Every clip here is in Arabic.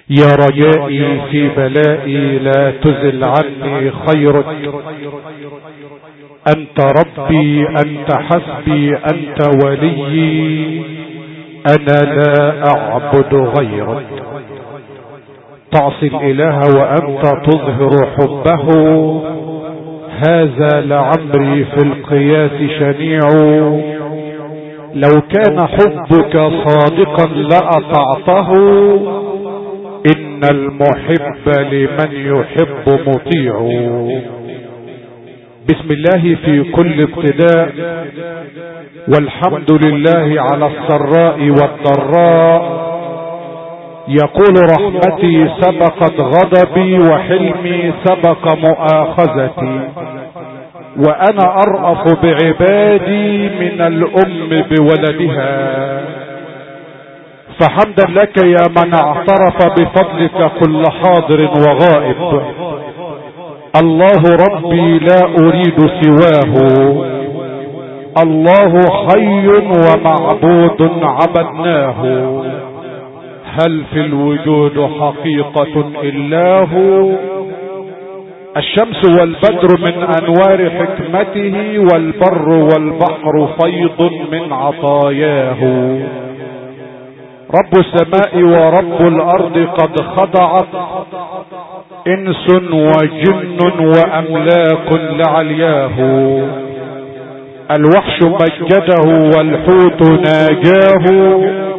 يا رجائي في بلائي لا تزل عني خيرك. أنت ربي، أنت حسبي، أنت وليي، أنا لا أعبد غيرك. تعصي الإله وأنت تظهر حبه، هذا لعمري في القياس شنيع. لو كان حبك صادقا لأطعته، إن المحب لمن يحب مطيع. بسم الله في كل ابتداء، والحمد لله على السراء والضراء. يقول رحمتي سبقت غضبي، وحلمي سبق مؤاخذتي، وأنا أرأف بعبادي من الأم بولدها. فحمدا لك يا من اعترف بفضلك كل حاضر وغائب. الله ربي لا أريد سواه، الله حي ومعبود عبدناه. هل في الوجود حقيقة إلا هو؟ الشمس والبدر من أنوار حكمته، والبر والبحر فيض من عطاياه. رب السماء ورب الأرض قد خضعت، إنس وجن وأملاك لعلياه. الوحش مجده والحوت ناجاه،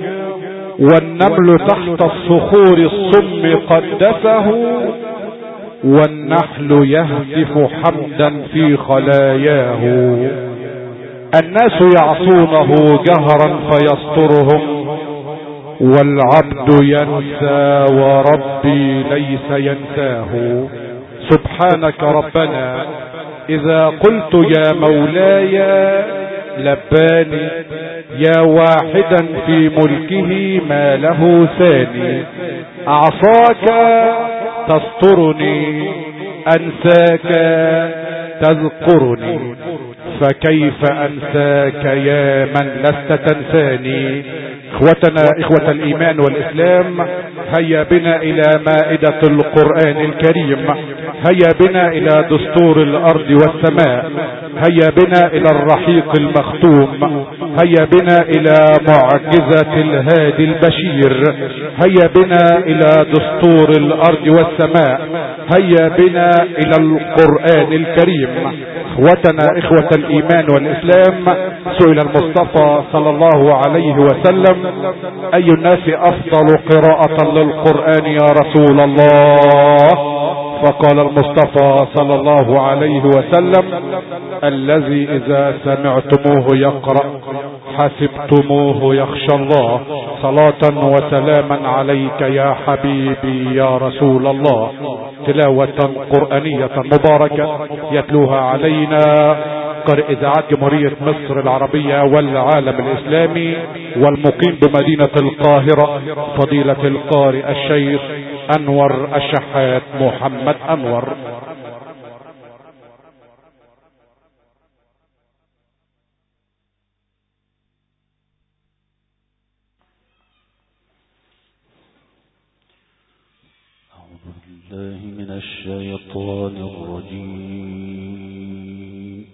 والنمل تحت الصخور الصم قدسه، والنحل يهتف حمدا في خلاياه. الناس يعصونه جهرا فيسترهم، والعبد ينسى وربي ليس ينساه. سبحانك ربنا إذا قلت يا مولاي لباني، يا واحدا في ملكه ما له ثاني. أعصاك تسترني، أنساك تذكرني، فكيف أنساك يا من لست تنساني. اخوتنا اخوة الايمان والاسلام، هيا بنا الى مائدة القرآن الكريم، هيا بنا الى دستور الارض والسماء، هيا بنا الى الرحيق المختوم، هيا بنا الى معجزة الهادي البشير، هيا بنا الى دستور الارض والسماء، هيا بنا الى القرآن الكريم. اخوتنا اخوة الايمان والاسلام، سئل المصطفى صلى الله عليه وسلم: اي الناس افضل قراءة للقرآن يا رسول الله؟ فقال المصطفى صلى الله عليه وسلم: الذي اذا سمعتموه يقرأ حسبتموه يخشى الله. صلاة وسلاما عليك يا حبيبي يا رسول الله. تلاوة قرآنية مباركة يتلوها علينا قارئ إذاعات جمهورية مصر العربية والعالم الإسلامي، والمقيم بمدينة القاهرة، فضيلة القارئ الشيخ أنور الشحات محمد أنور. أعوذ بالله من الشيطان الرجيم.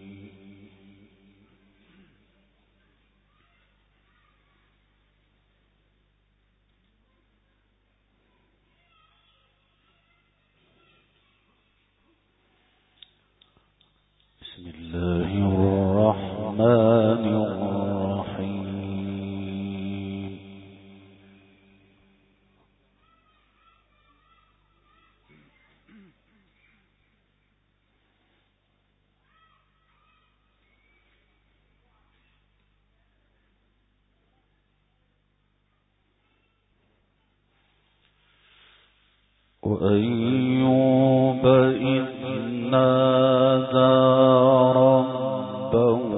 بسم الله الرحمن الرحيم. وأيوب إذ نادى ربه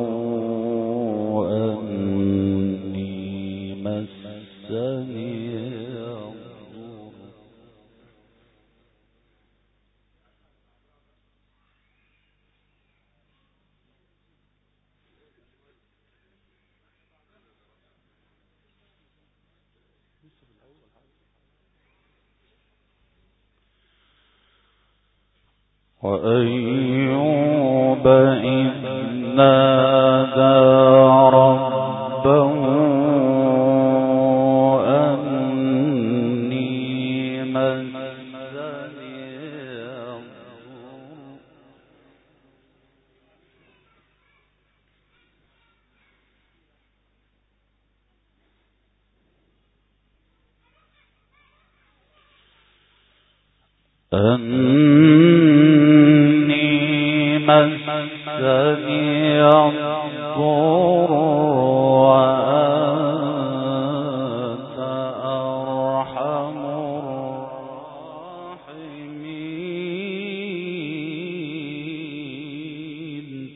أني مسني الضر. وأيوب إذ نادى ربه أني مسني الضر وأنت أرحم الراحمين.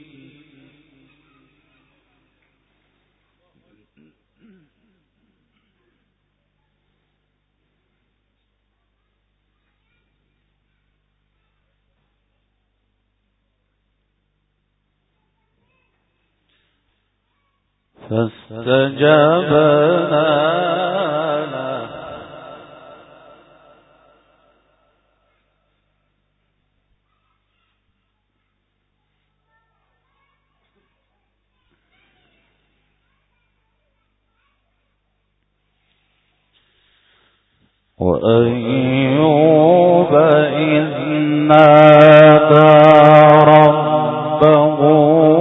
فاستجبنا له وأيوب إذ نادى ربه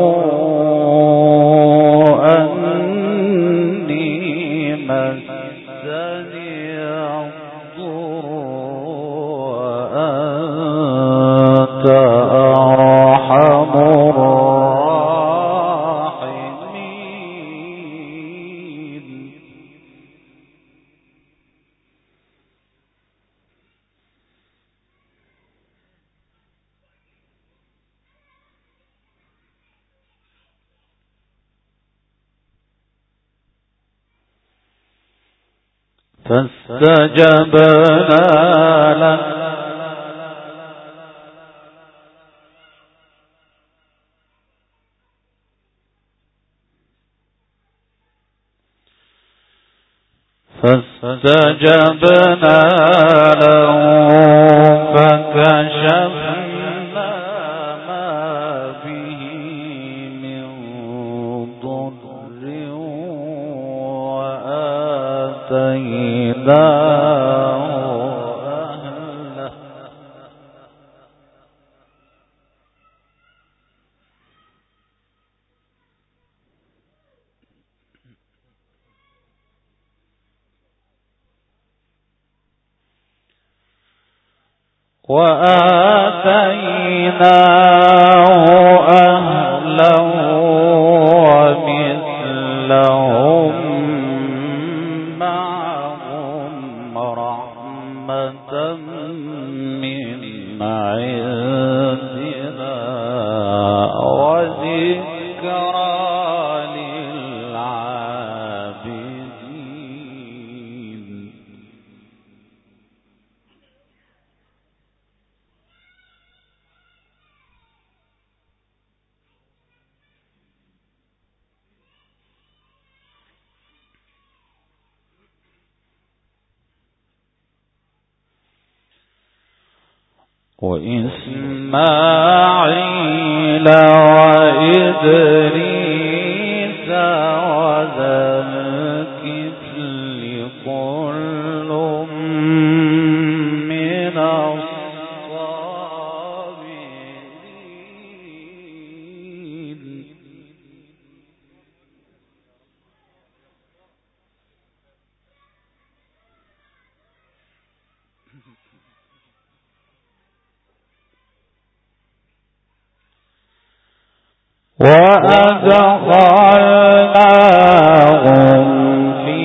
أني مسني الضر وأنت أرحم الراحمين. فاستجبنا له فكشفنا ما به من ضر وآتيناه أهله ومثلهم معهم رحمة من عندنا وذكرى للعابدين. وإسماعيل وإدريس وذا الكفل كل من الصابرين. وأدخلناهم في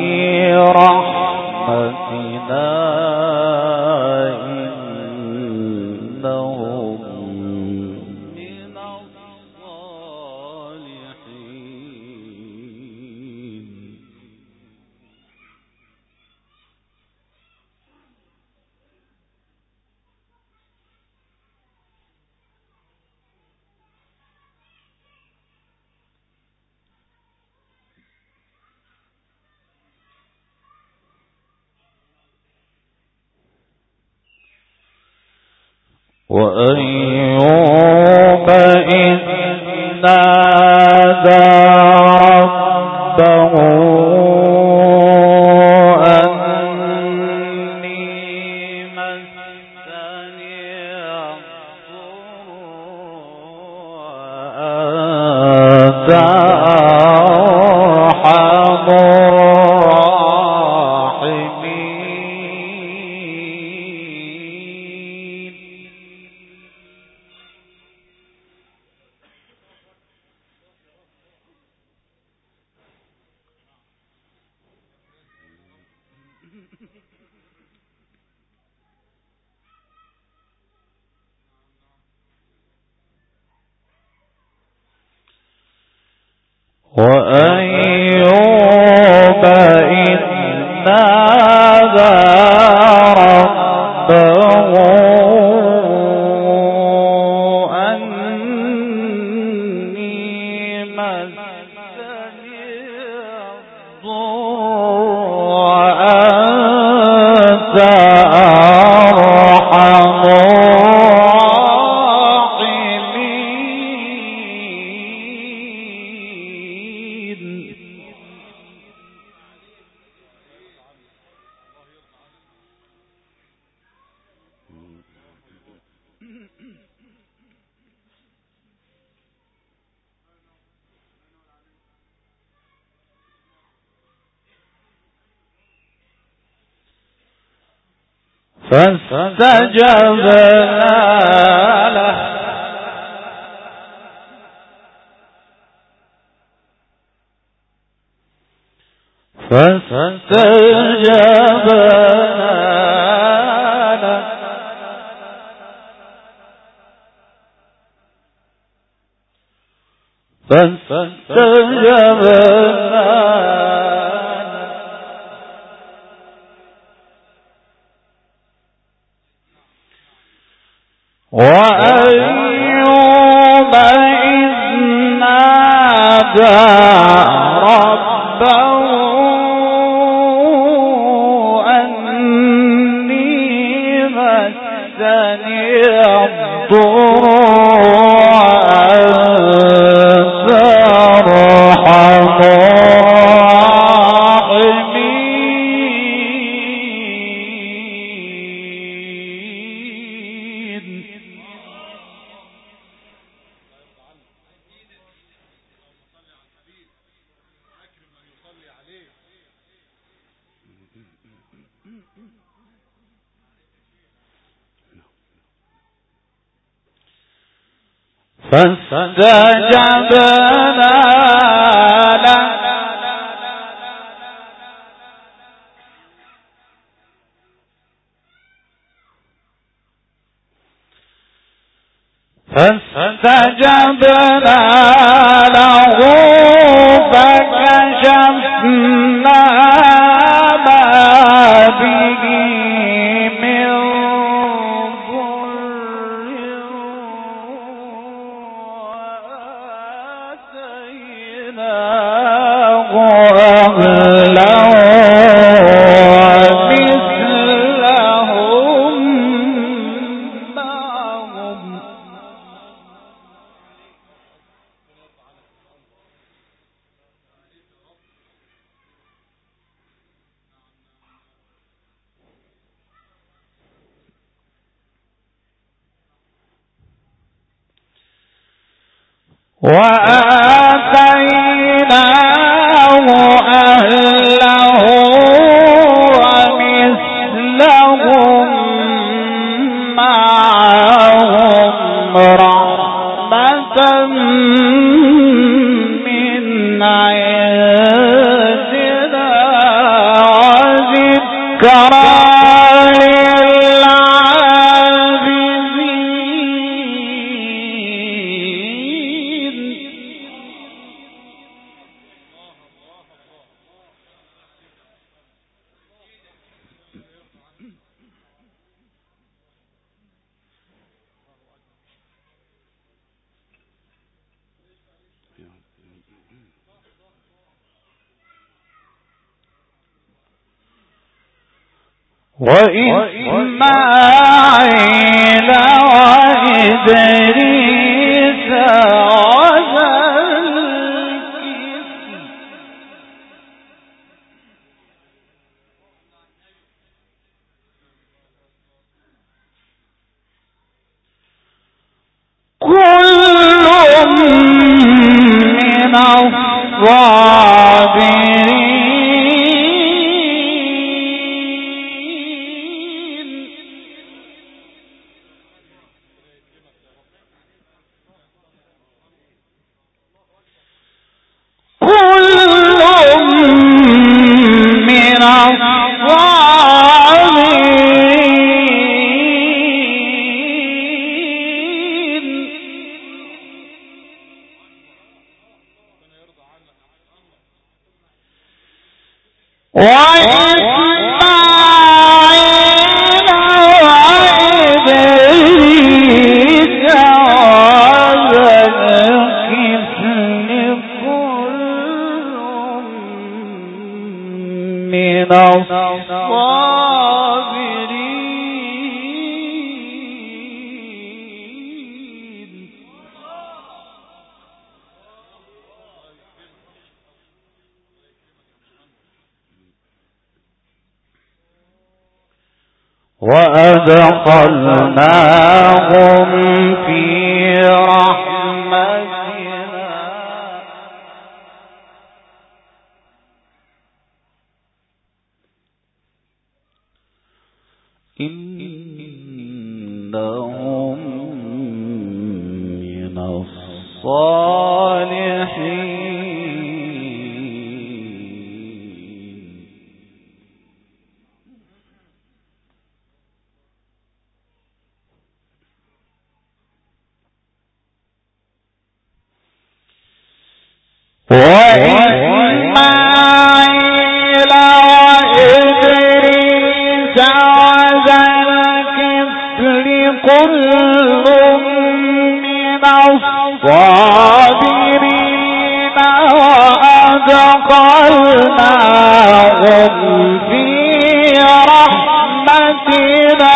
رحمتنا إنهم من الصالحين. وأيوب إذ نادى ربه أني مسني الضر وأنت أرحم الراحمين. وأيوب إذ نادى ربه أني مسني الضر وأنت أرحم فاستجبنا له وأيوب إذ نادى ربه أني مسني الضر وأنت أرحم فاستجبنا له فكشفنا ما به من وآتيناه أهله ومثلهم معهم رحمة من عندنا وذكرى وإسماعيل وإدريس وذا وأدخلناهم في رحمتنا إنهم من الصالحين وإسماعيل وإدريس وذا الكفل كل من الصابرين وأدخلناهم في رحمتنا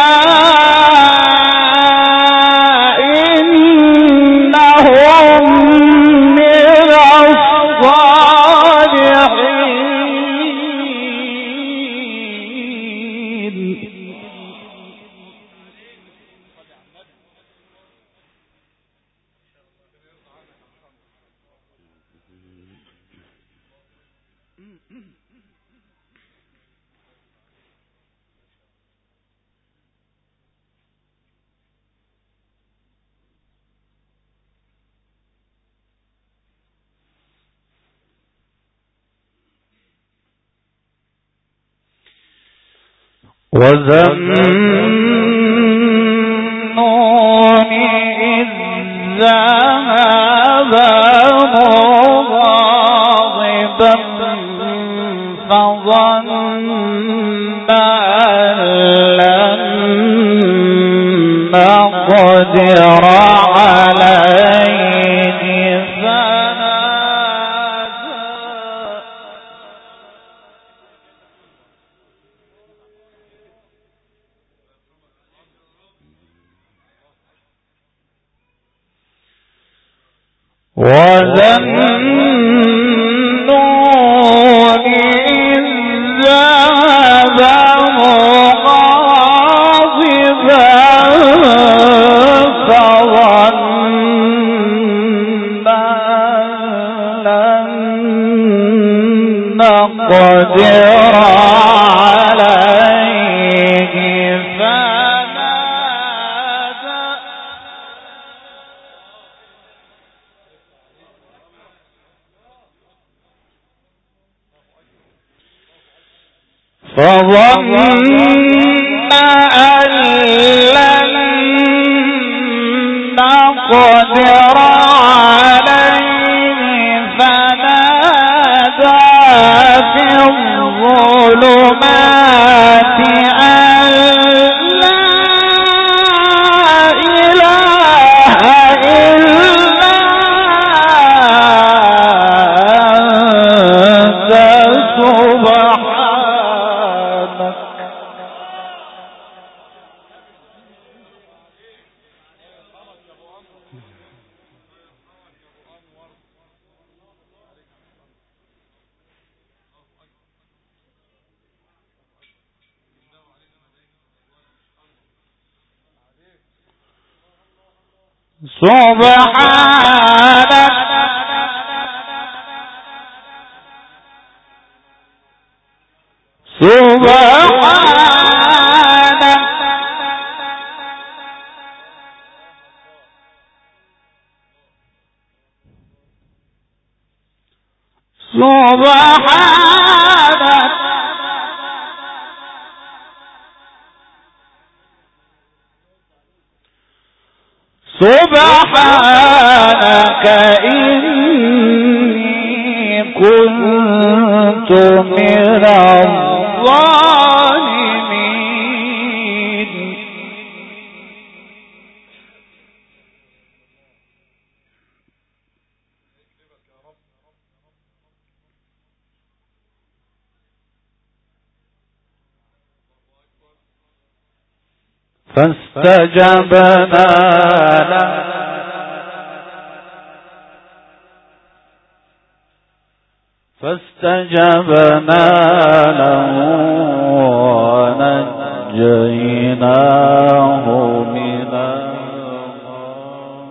وذنون إذ ذهب مغاضبا فظن أن لن نقدر عليه وذنون إذ ذهب مغاضبا فظن أن لن نقدر عليه فظن أن لن نقدر عليه فنادى في الظلمات أن لا إله إلا أنت سبحانك سبحانك سبحانك إني كنت من الظالمين فاستجبنا له ونجيناه من الغم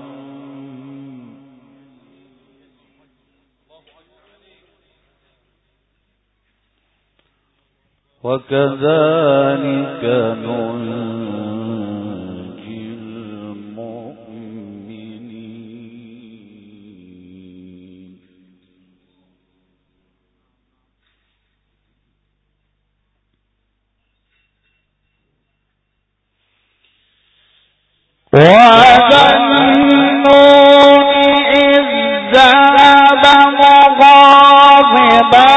وكذلك ننجي المؤمنين وظنون إذ ذهب مغاضبا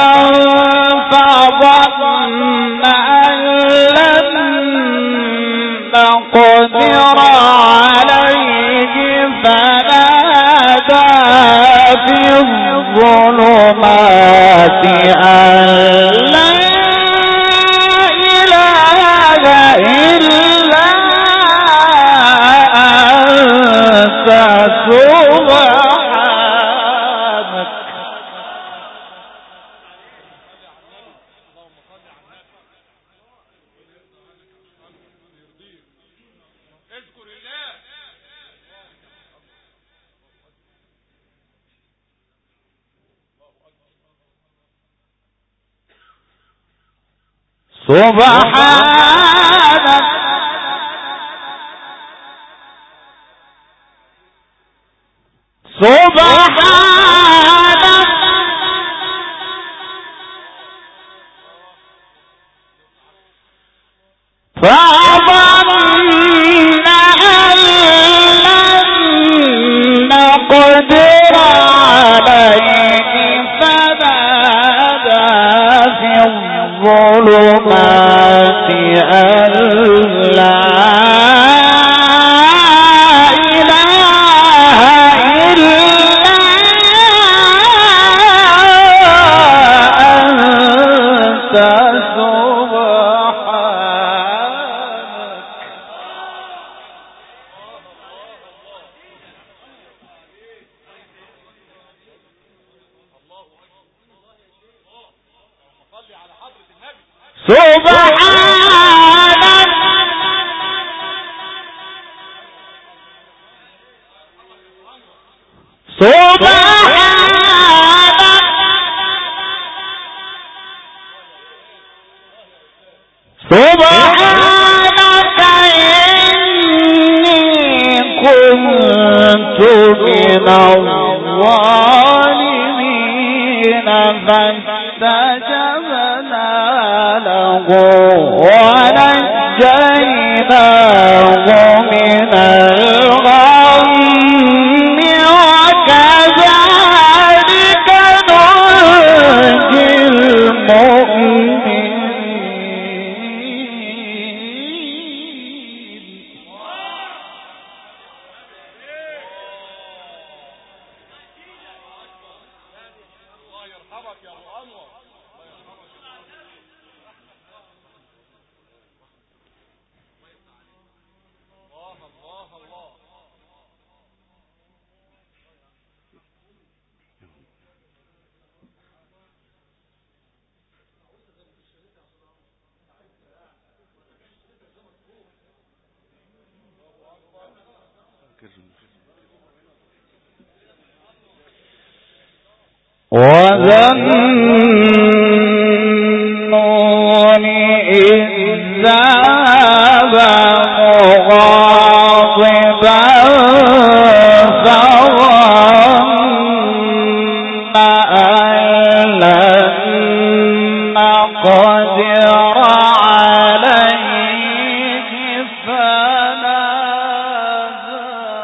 فظن أن لن نقدر عليه فنادى في الظلمات أن لا إله إلا أنت سبحانك سبحانك سبحانك فظن أن لن نقدر عليه فنادى في الظلمات أن لا سبحانك إني كنت من الظالمين فاستجبنا له ونجيناه من الغم وكذلك ننجي المؤمنين وذنون إذ ذهب مغاضبا فظن أن لن نقدر عليه فنادى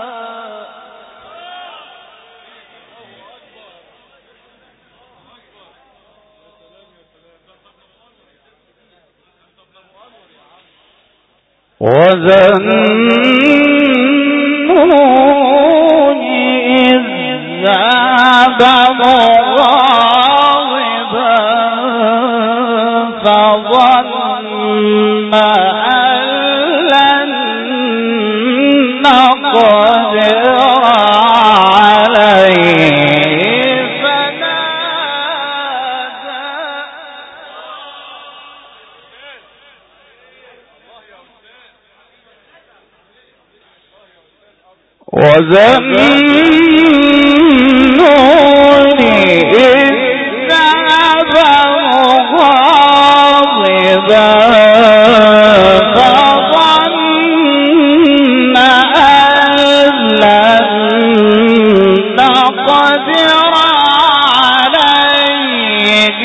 وذنون إذ ذهب مغاضبا فظن أن لن نقدر عليه فنادى وذنون إذ ذهب مغاضبا فظن أن لن نقدر عليه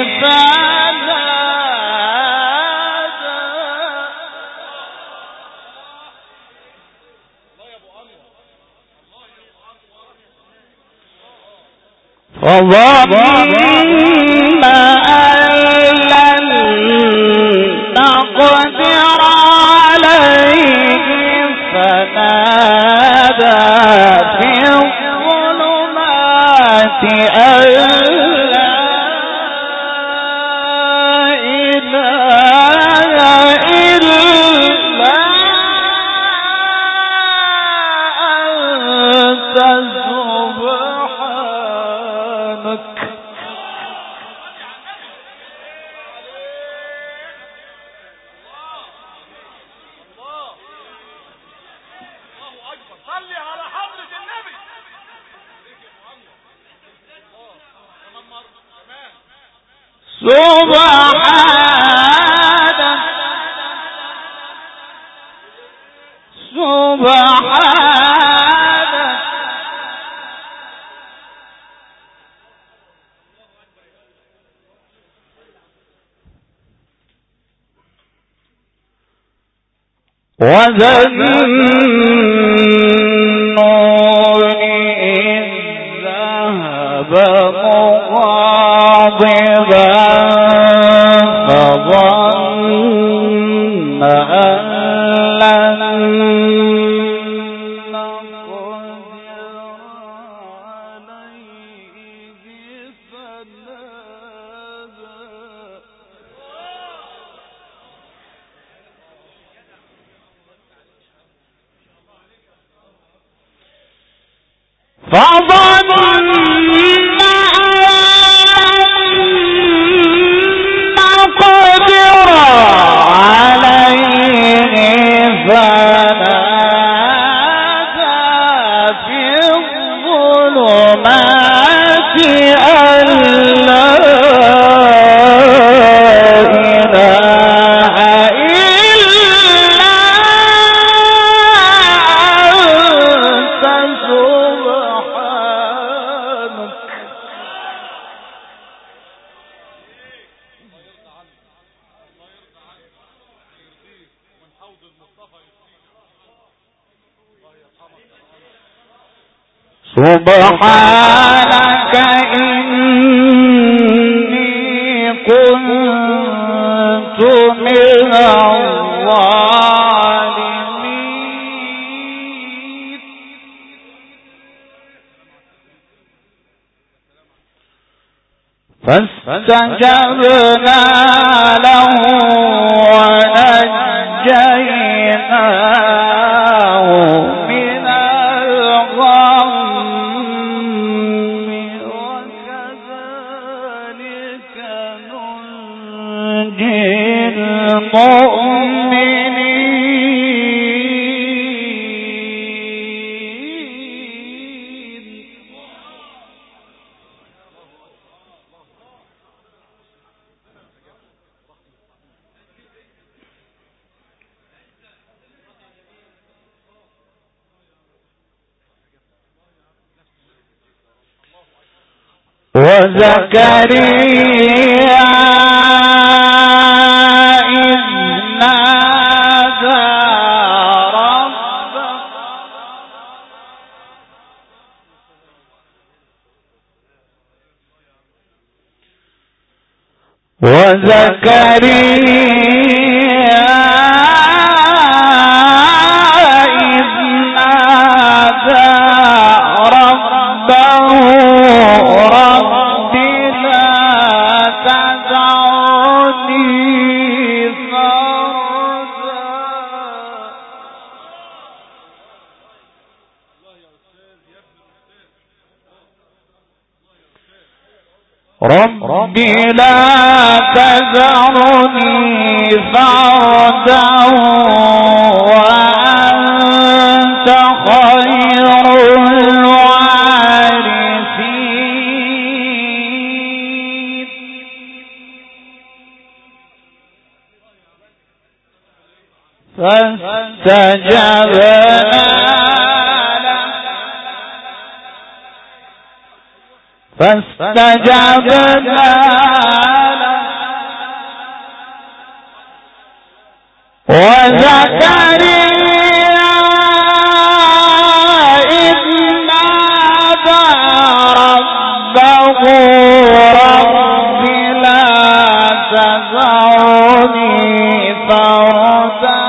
فظن أن لن نقدر عليه فنادى في الظلمات أن لا إله إلا أنت سبحانك وذنون إذ ذهب مغاضبا فظن أن لن نقدر عليه فظن أن نقدر عليه فنادى في الظلمات أن لا إله إلا أنت سبحانك سبحانك إني كنت من الظالمين فاستجبنا له ونجيناه من الغم وكذلك ننجي المؤمنين وزكريا إذ نادى ربه رب لا تذرني فردا وأنت خير الوارثين فاستجبنا له وزكريا إذ نادى ربه رب لا تذرني فردا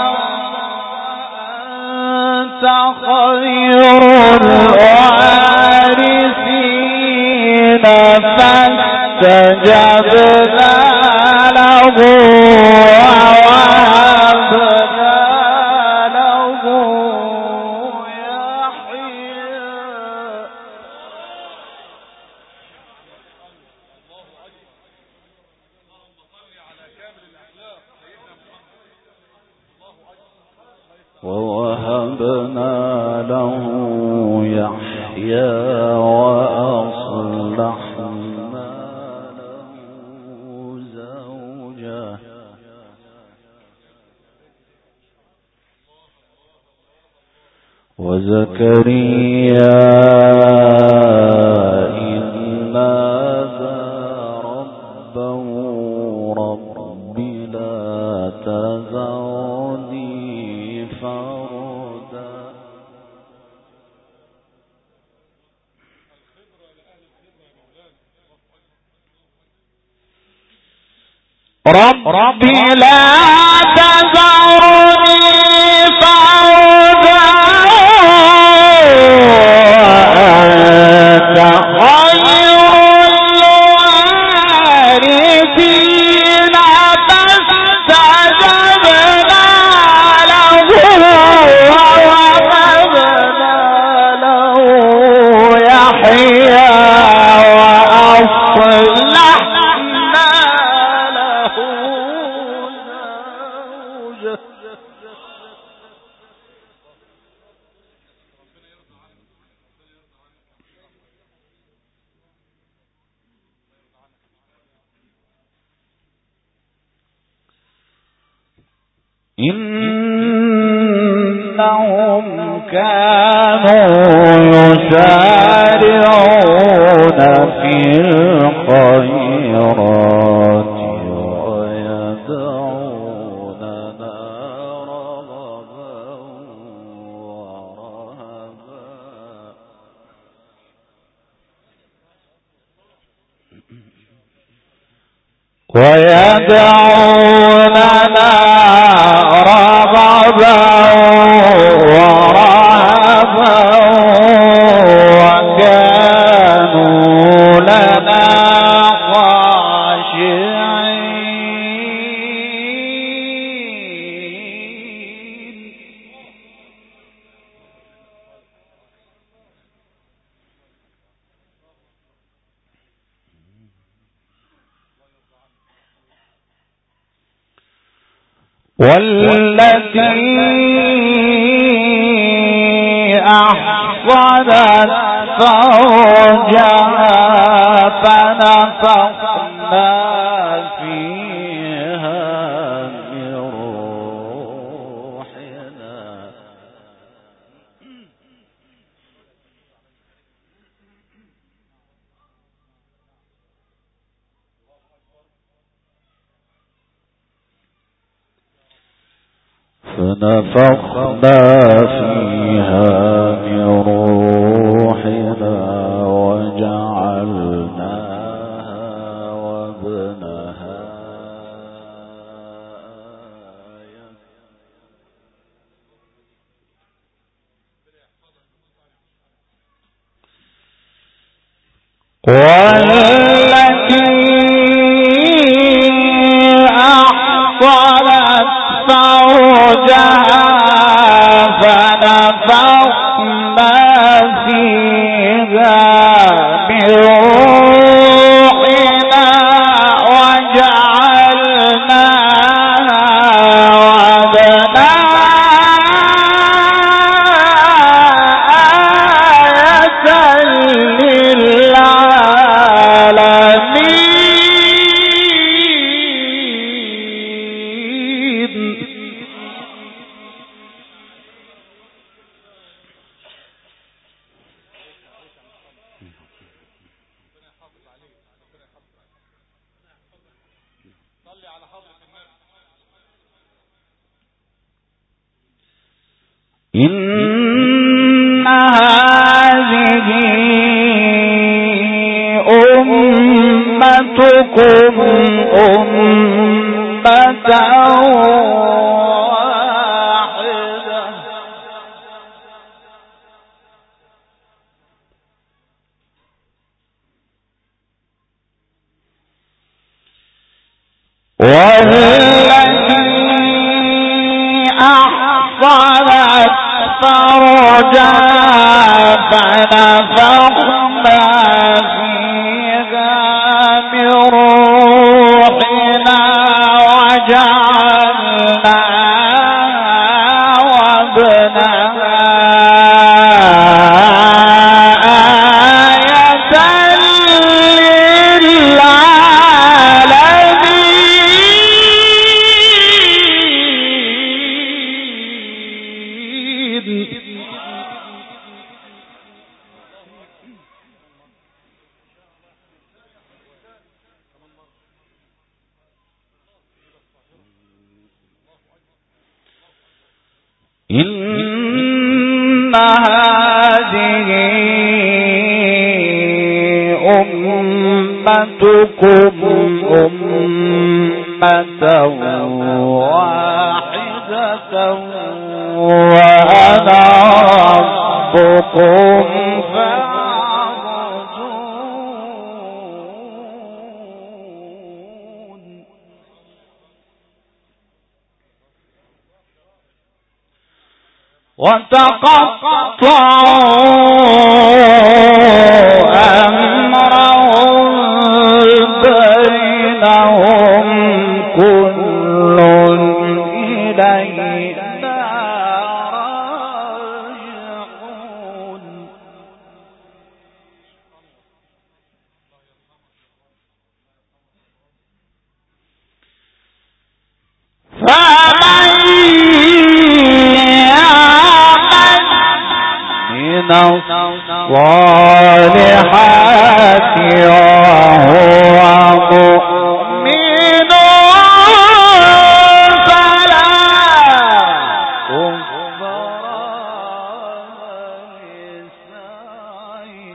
وأنت خير الوارثين فاستجبنا له ووهبنا له يحيى ووهبنا له يحيى وأصلحنا له زوجه وزكريا إذ نادى ربه رب لا تذرني فردا رب لا تذرني فردا وأنت خير الوارثين فاستجبنا له ووهبنا له يحيى وأصلحنا له زوجه إنهم كانوا يسارعون في الخيرات ويدعوننا رغبا ورهبا ويدعوننا رغبا ورهبا وكانوا لنا خاشعين والتي أحصنت فرجها فنفخنا فيها من روحنا ونفخنا فيها من روحنا وجعلناها وابنها آية. والتي أحصنت فرجها فنفخنا فيها من روحنا وجعلناها وابنها آية للعالمين. إن هذه أمتكم أمة واحدة والتي أحصنت فرجها فنفخنا فيها من روحنا وجعلناها وابنها آية للعالمين. إن هذه أمتكم أمة واحدة وأنا ربكم فاعبدون. وتقطعوا أمرهم بينهم كل إلينا راجعون. فمن من الصالحات وهو مؤمن فلا كفران لسعيه.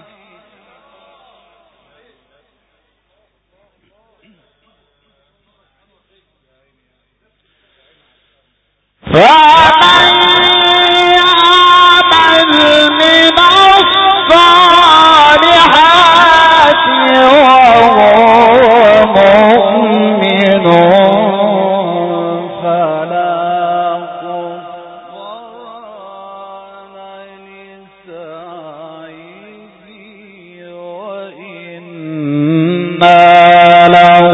فمن يعمل من الصالحات وهو مؤمن فلا كفران لسعيه وإنا له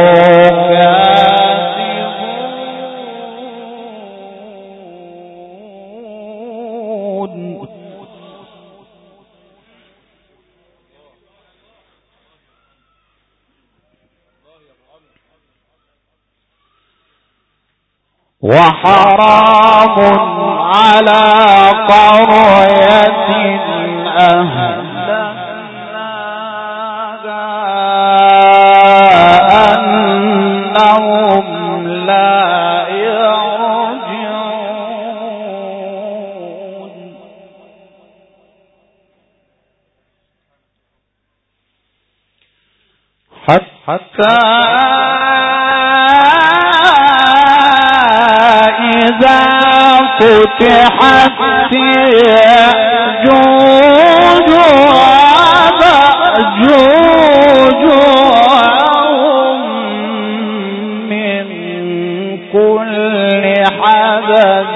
وحرام على قرية أهلكناها أنهم لا يرجعون. حتى إذا فتحت يأجوج ومأجوج من كل حدب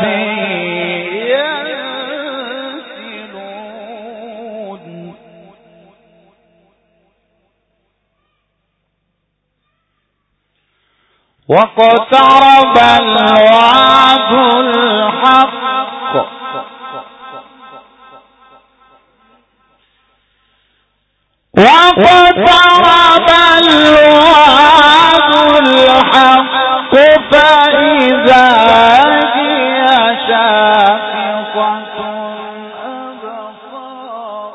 ينسلون واقترب الوعد الحق فإذا هي شاخصة أبصار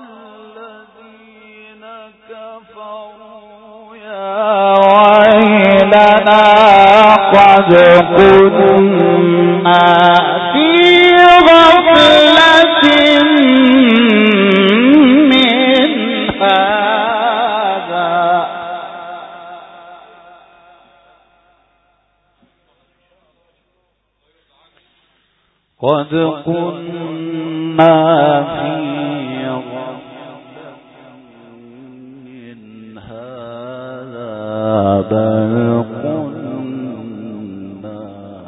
الذين كفروا يا ويلنا قد كنا في غفلة من هذا قد كنا في غفلة من هذا بل كنا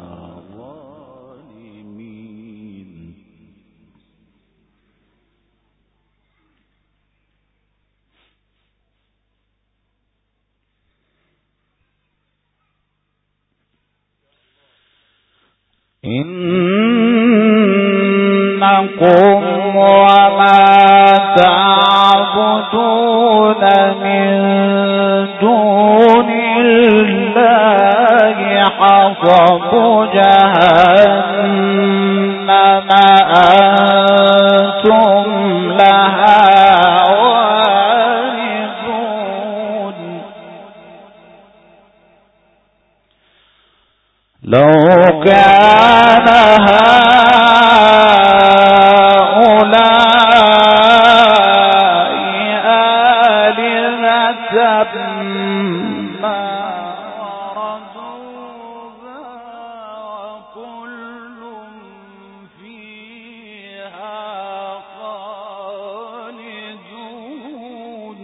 ظالمين إنكم وما تعبدون من دون الله حصب جهنم أنتم لها واردون لو كان هؤلاء آلهة ما وردوها وكل فيها خالدون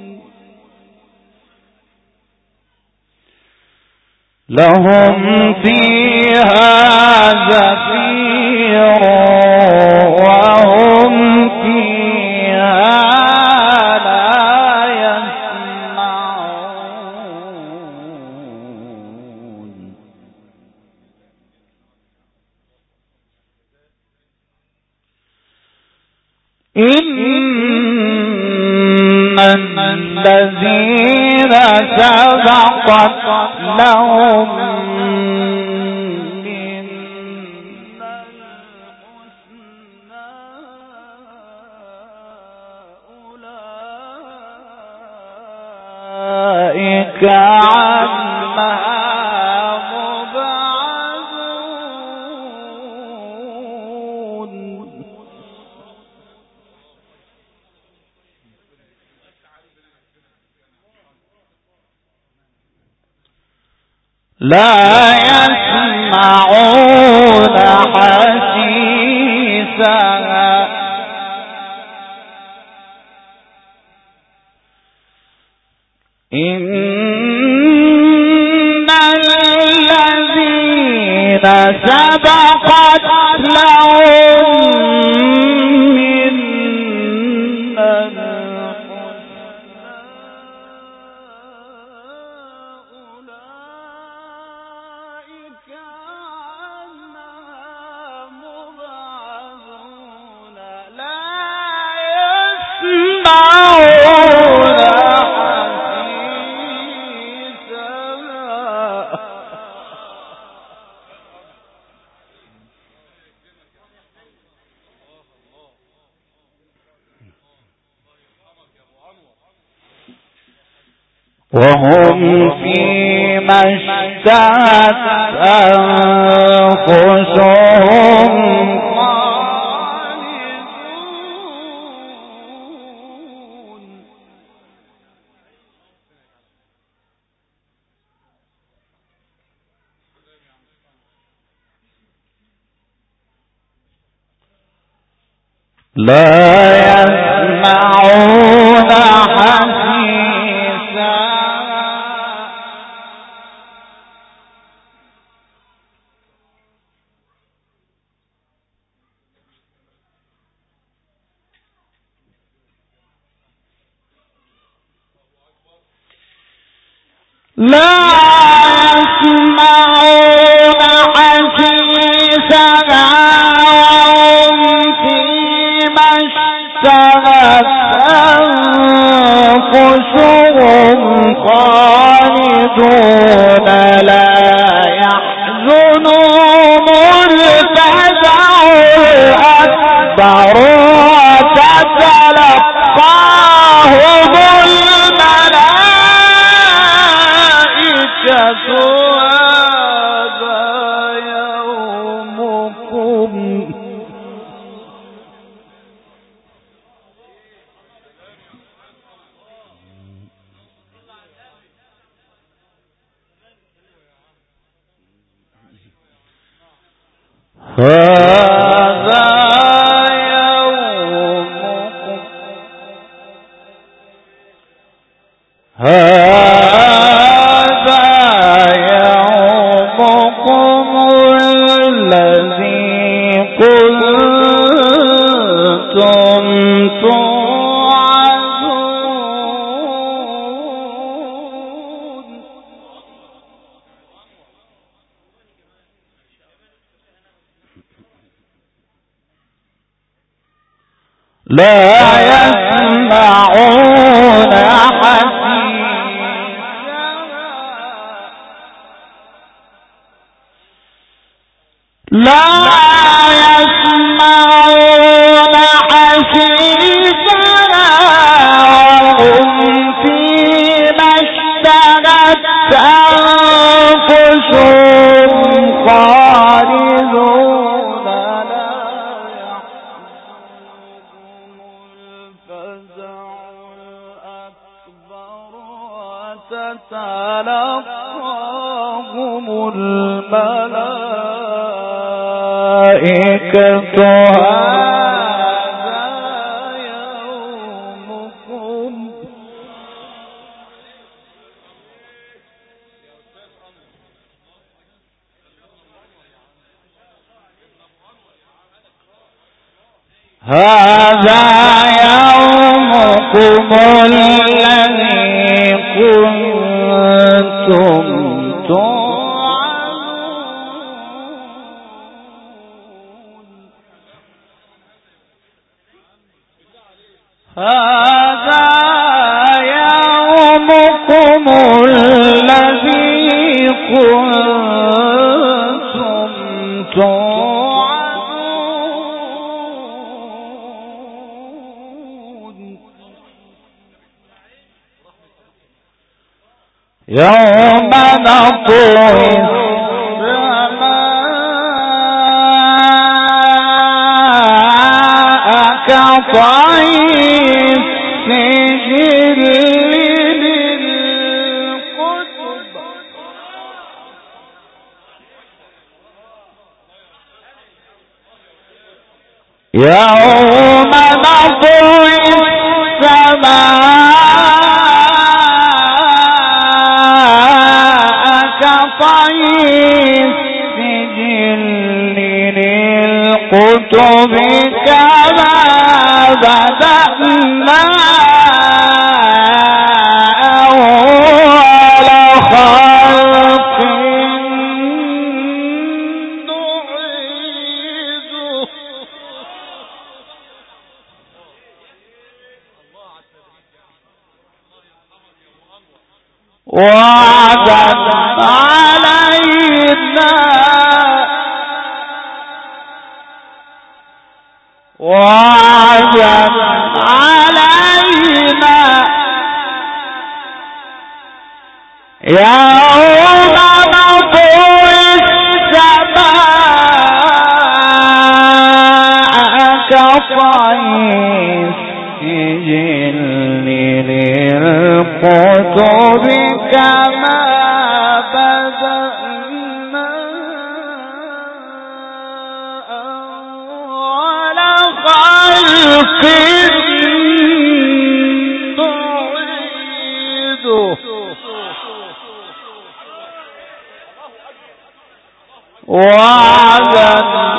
لهم فيها زفير وهم فيها لا يسمعون إن الذين سبقت لهم منا الحسنى أولئك عنها مبعدون لا يسمعون حسيسها إن الذين سبقت لهم وهم فيما اشتهت أنفسهم خالدون لا يسمعون حسيسا لا يسمعون حسيسها وهم فيما اشتهت أنفسهم خالدون لا يحزنهم الفزع الأكبر وتتلقاهم هذا يومكم لا يسمعون حسيسها لا يسمعون حسيسها وهم فيما اشتهت أنفسهم خالدون تتلقاهم الملائكة هذا يومكم هذا يومكم الذي كنتم توعدون هذا يومكم الذي كنتم توعدون يوم نطوي السماء كطي السجل للكتب يوم نطوي السماء كطي السجل للكتب كما بدأنا أول خلق نعيده وعدا علينا وعدا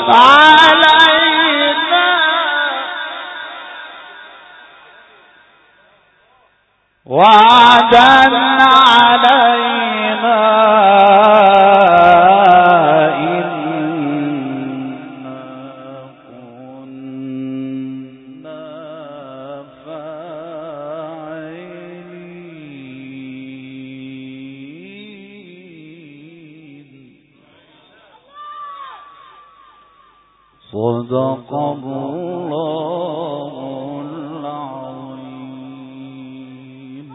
علينا إنا كنا فاعلين. صدق الله العظيم.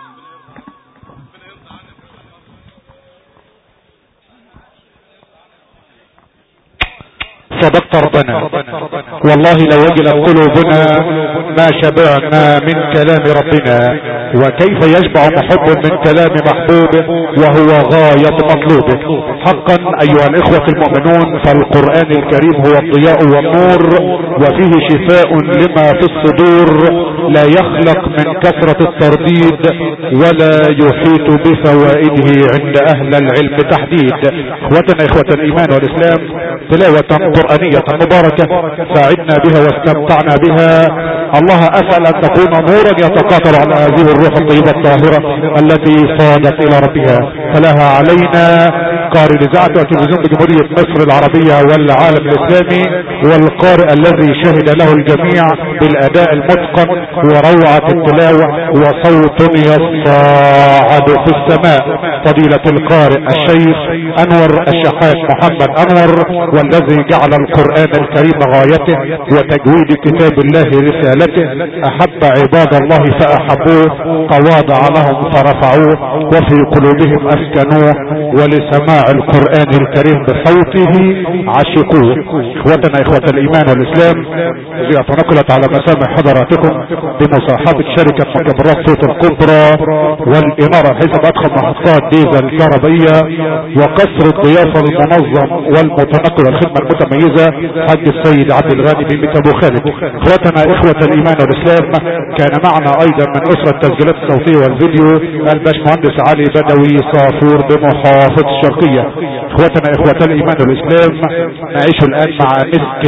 صدقت ربنا والله لو وجلت قلوبنا ما شبعنا من كلام ربنا. وكيف يشبع محب من كلام محبوبه وهو غاية مطلوبه. حقا ايها الاخوة المؤمنون فالقرآن الكريم هو الضياء والنور وفيه شفاء لما في الصدور، لا يخلق من كثرة الترديد ولا يحيط بفوائده عند اهل العلم تحديد. اخوتنا اخوة الايمان والاسلام، تلاوة قرآنية مباركة ساعدنا بها واستمتعنا بها. الله اسأل ان تكون نورا يتقاطر على هذه الروح الطيبة الطاهرة التي صادت الى ربها. فلها علينا قارئ الاذاعة والتلفزيون بجمهورية مصر العربية والعالم الاسلامي، والقارئ الذي شهد له الجميع بالاداء المتقن وروعة التلاوة وصوت يصعد في السماء، فضيلة القارئ الشيخ انور الشحات محمد انور، والذي جعل القرآن الكريم غايته وتجويد كتاب الله رسالته. احب عباد الله فاحبوه، تواضع لهم فرفعوه، وفي قلوبهم اسكنوه، ولسماع القرآن الكريم بصوته عشقوه. اخوتنا اخوة الايمان والاسلام، زيارة نقلت على مسامع حضراتكم بمصاحبة شركة مكبرات صوت الكبرى والامارة حيث ادخل محطات ديزل كهربائية وقصر الضيافة المنظم والمتنقل والخدمة المتميزة حج السيد عبد الغني بن ابو خالد. اخوتنا اخوة الايمان والاسلام، كان معنا ايضا من اسرة التسجيلات الصوتية والفيديو الباشمهندس علي بدوي صافور بمحافظة الشرقية. اخوتنا اخوة الايمان والاسلام، نعيش الان مع مسك